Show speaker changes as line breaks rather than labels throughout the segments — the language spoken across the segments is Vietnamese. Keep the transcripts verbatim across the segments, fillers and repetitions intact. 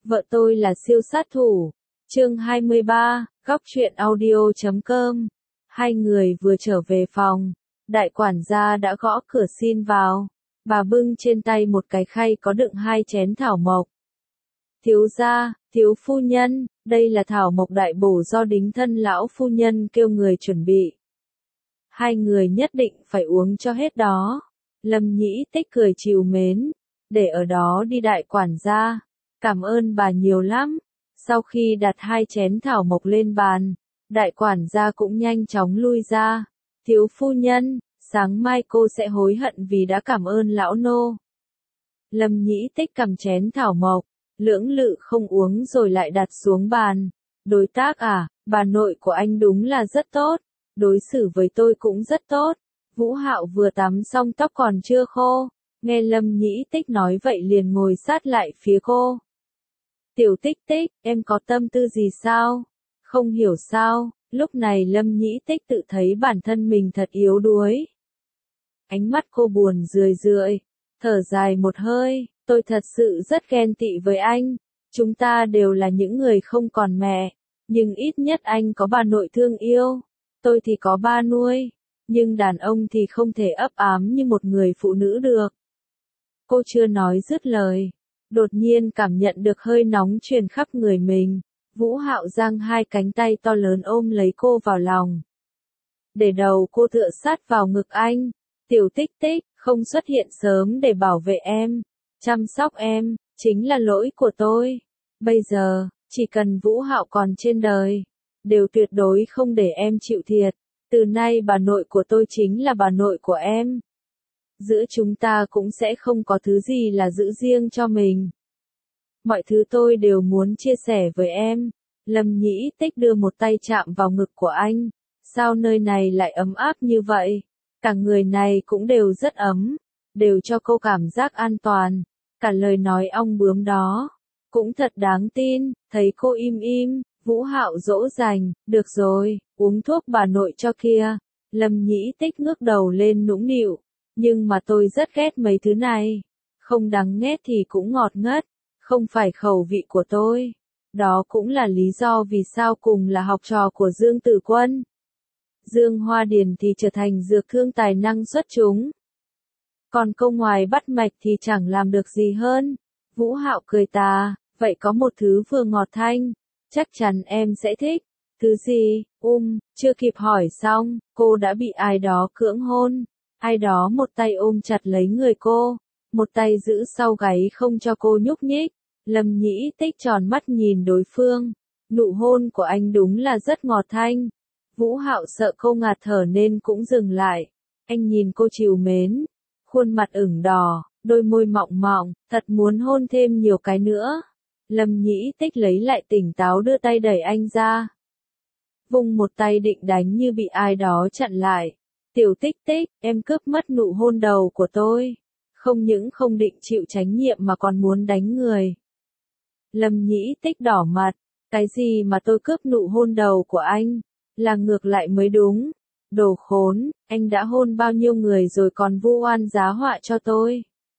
Vợ tôi là siêu sát thủ. Chương hai mươi ba, góc truyện audio chấm com. Hai người vừa trở về phòng, đại quản gia đã gõ cửa xin vào. Bà bưng trên tay một cái khay có đựng hai chén thảo mộc. Thiếu gia, thiếu phu nhân, đây là thảo mộc đại bổ do đính thân lão phu nhân kêu người chuẩn bị. Hai người nhất định phải uống cho hết đó. Lâm Nhĩ Tích cười trìu mến, để ở đó đi đại quản gia. Cảm ơn bà nhiều lắm. Sau khi đặt hai chén thảo mộc lên bàn, đại quản gia cũng nhanh chóng lui ra. Thiếu phu nhân, sáng mai cô sẽ hối hận vì đã cảm ơn lão nô. Lâm Nhĩ Tích cầm chén thảo mộc, lưỡng lự không uống rồi lại đặt xuống bàn. Đối tác à, bà nội của anh đúng là rất tốt, đối xử với tôi cũng rất tốt. Vũ Hạo vừa tắm xong tóc còn chưa khô, nghe Lâm Nhĩ Tích nói vậy liền ngồi sát lại phía cô. Tiểu Tích Tích, em có tâm tư gì sao? Không hiểu sao, lúc này Lâm Nhĩ Tích tự thấy bản thân mình thật yếu đuối. Ánh mắt cô buồn rười rượi, thở dài một hơi, tôi thật sự rất ghen tị với anh. Chúng ta đều là những người không còn mẹ, nhưng ít nhất anh có bà nội thương yêu, tôi thì có ba nuôi, nhưng đàn ông thì không thể ấp ám như một người phụ nữ được. Cô chưa nói dứt lời, đột nhiên cảm nhận được hơi nóng truyền khắp người mình. Vũ Hạo giang hai cánh tay to lớn ôm lấy cô vào lòng, để đầu cô tựa sát vào ngực anh. Tiểu Tích Tích, không xuất hiện sớm để bảo vệ em, chăm sóc em, chính là lỗi của tôi. Bây giờ, chỉ cần Vũ Hạo còn trên đời, đều tuyệt đối không để em chịu thiệt. Từ nay bà nội của tôi chính là bà nội của em. Giữa chúng ta cũng sẽ không có thứ gì là giữ riêng cho mình. Mọi thứ tôi đều muốn chia sẻ với em. Lâm Nhĩ Tích đưa một tay chạm vào ngực của anh. Sao nơi này lại ấm áp như vậy? Cả người này cũng đều rất ấm, đều cho cô cảm giác an toàn. Cả lời nói ong bướm đó cũng thật đáng tin. Thấy cô im im, Vũ Hạo dỗ dành, được rồi, uống thuốc bà nội cho kia. Lâm Nhĩ Tích ngước đầu lên nũng nịu, nhưng mà tôi rất ghét mấy thứ này. Không đắng nghét thì cũng ngọt ngất, không phải khẩu vị của tôi. Đó cũng là lý do vì sao cùng là học trò của Dương Tử Quân, Dương Hoa Điền thì trở thành dược thương tài năng xuất chúng. Còn câu ngoài bắt mạch thì chẳng làm được gì hơn. Vũ Hạo cười tà, vậy có một thứ vừa ngọt thanh, chắc chắn em sẽ thích. Thứ gì? Um, chưa kịp hỏi xong, cô đã bị ai đó cưỡng hôn. Ai đó một tay ôm chặt lấy người cô, một tay giữ sau gáy không cho cô nhúc nhích. Lâm Nhĩ Tích tròn mắt nhìn đối phương. Nụ hôn của anh đúng là rất ngọt thanh. Vũ Hạo sợ cô ngạt thở nên cũng dừng lại. Anh nhìn cô trìu mến, khuôn mặt ửng đỏ, đôi môi mọng mọng, thật muốn hôn thêm nhiều cái nữa. Lâm Nhĩ Tích lấy lại tỉnh táo đưa tay đẩy anh ra. Vung một tay định đánh như bị ai đó chặn lại. Tiểu Tích Tích, em cướp mất nụ hôn đầu của tôi. Không những không định chịu trách nhiệm mà còn muốn đánh người. Lâm Nhĩ Tích đỏ mặt, cái gì mà tôi cướp nụ hôn đầu của anh? Là ngược lại mới đúng. Đồ khốn, anh đã hôn bao nhiêu người rồi còn vu oan giá họa cho tôi.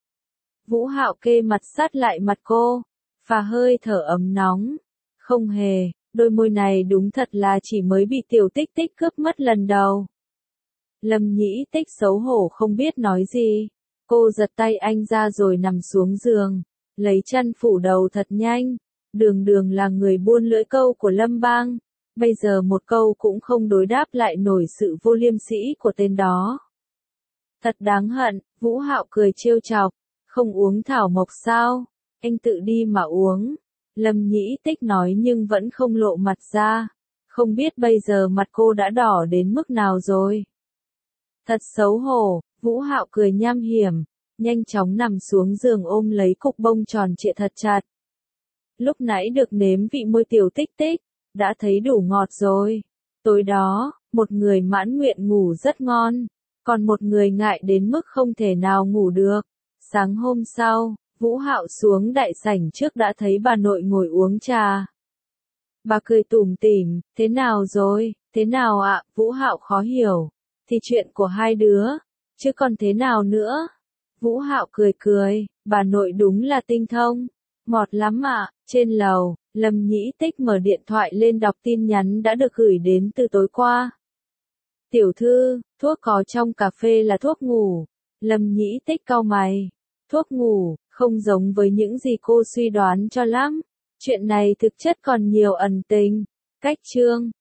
Vũ Hạo kê mặt sát lại mặt cô, phà hơi thở ấm nóng. Không hề, đôi môi này đúng thật là chỉ mới bị Tiểu Tích Tích cướp mất lần đầu. Lâm Nhĩ Tích xấu hổ không biết nói gì. Cô giật tay anh ra rồi nằm xuống giường, lấy chăn phủ đầu thật nhanh. Đường Đường là người buôn lưỡi câu của Lâm Bang. Bây giờ một câu cũng không đối đáp lại nổi sự vô liêm sỉ của tên đó. Thật đáng hận, Vũ Hạo cười trêu chọc, không uống thảo mộc sao? Anh tự đi mà uống. Lâm Nhĩ Tích nói nhưng vẫn không lộ mặt ra. Không biết bây giờ mặt cô đã đỏ đến mức nào rồi. Thật xấu hổ, Vũ Hạo cười nham hiểm, nhanh chóng nằm xuống giường ôm lấy cục bông tròn trịa thật chặt. Lúc nãy được nếm vị môi Tiểu Tích Tích, đã thấy đủ ngọt rồi. Tối đó, một người mãn nguyện ngủ rất ngon, còn một người ngại đến mức không thể nào ngủ được. Sáng hôm sau, Vũ Hạo xuống đại sảnh trước đã thấy bà nội ngồi uống trà. Bà cười tủm tỉm, thế nào rồi, thế nào ạ? Vũ Hạo khó hiểu, thì chuyện của hai đứa, chứ còn thế nào nữa? Vũ Hạo cười cười, bà nội đúng là tinh thông. Ngọt lắm ạ, trên lầu, Lâm Nhĩ Tích mở điện thoại lên đọc tin nhắn đã được gửi đến từ tối qua. Tiểu thư, thuốc có trong cà phê là thuốc ngủ. Lâm Nhĩ Tích cau mày. Thuốc ngủ, không giống với những gì cô suy đoán cho lắm. Chuyện này thực chất còn nhiều ẩn tình. Cách chương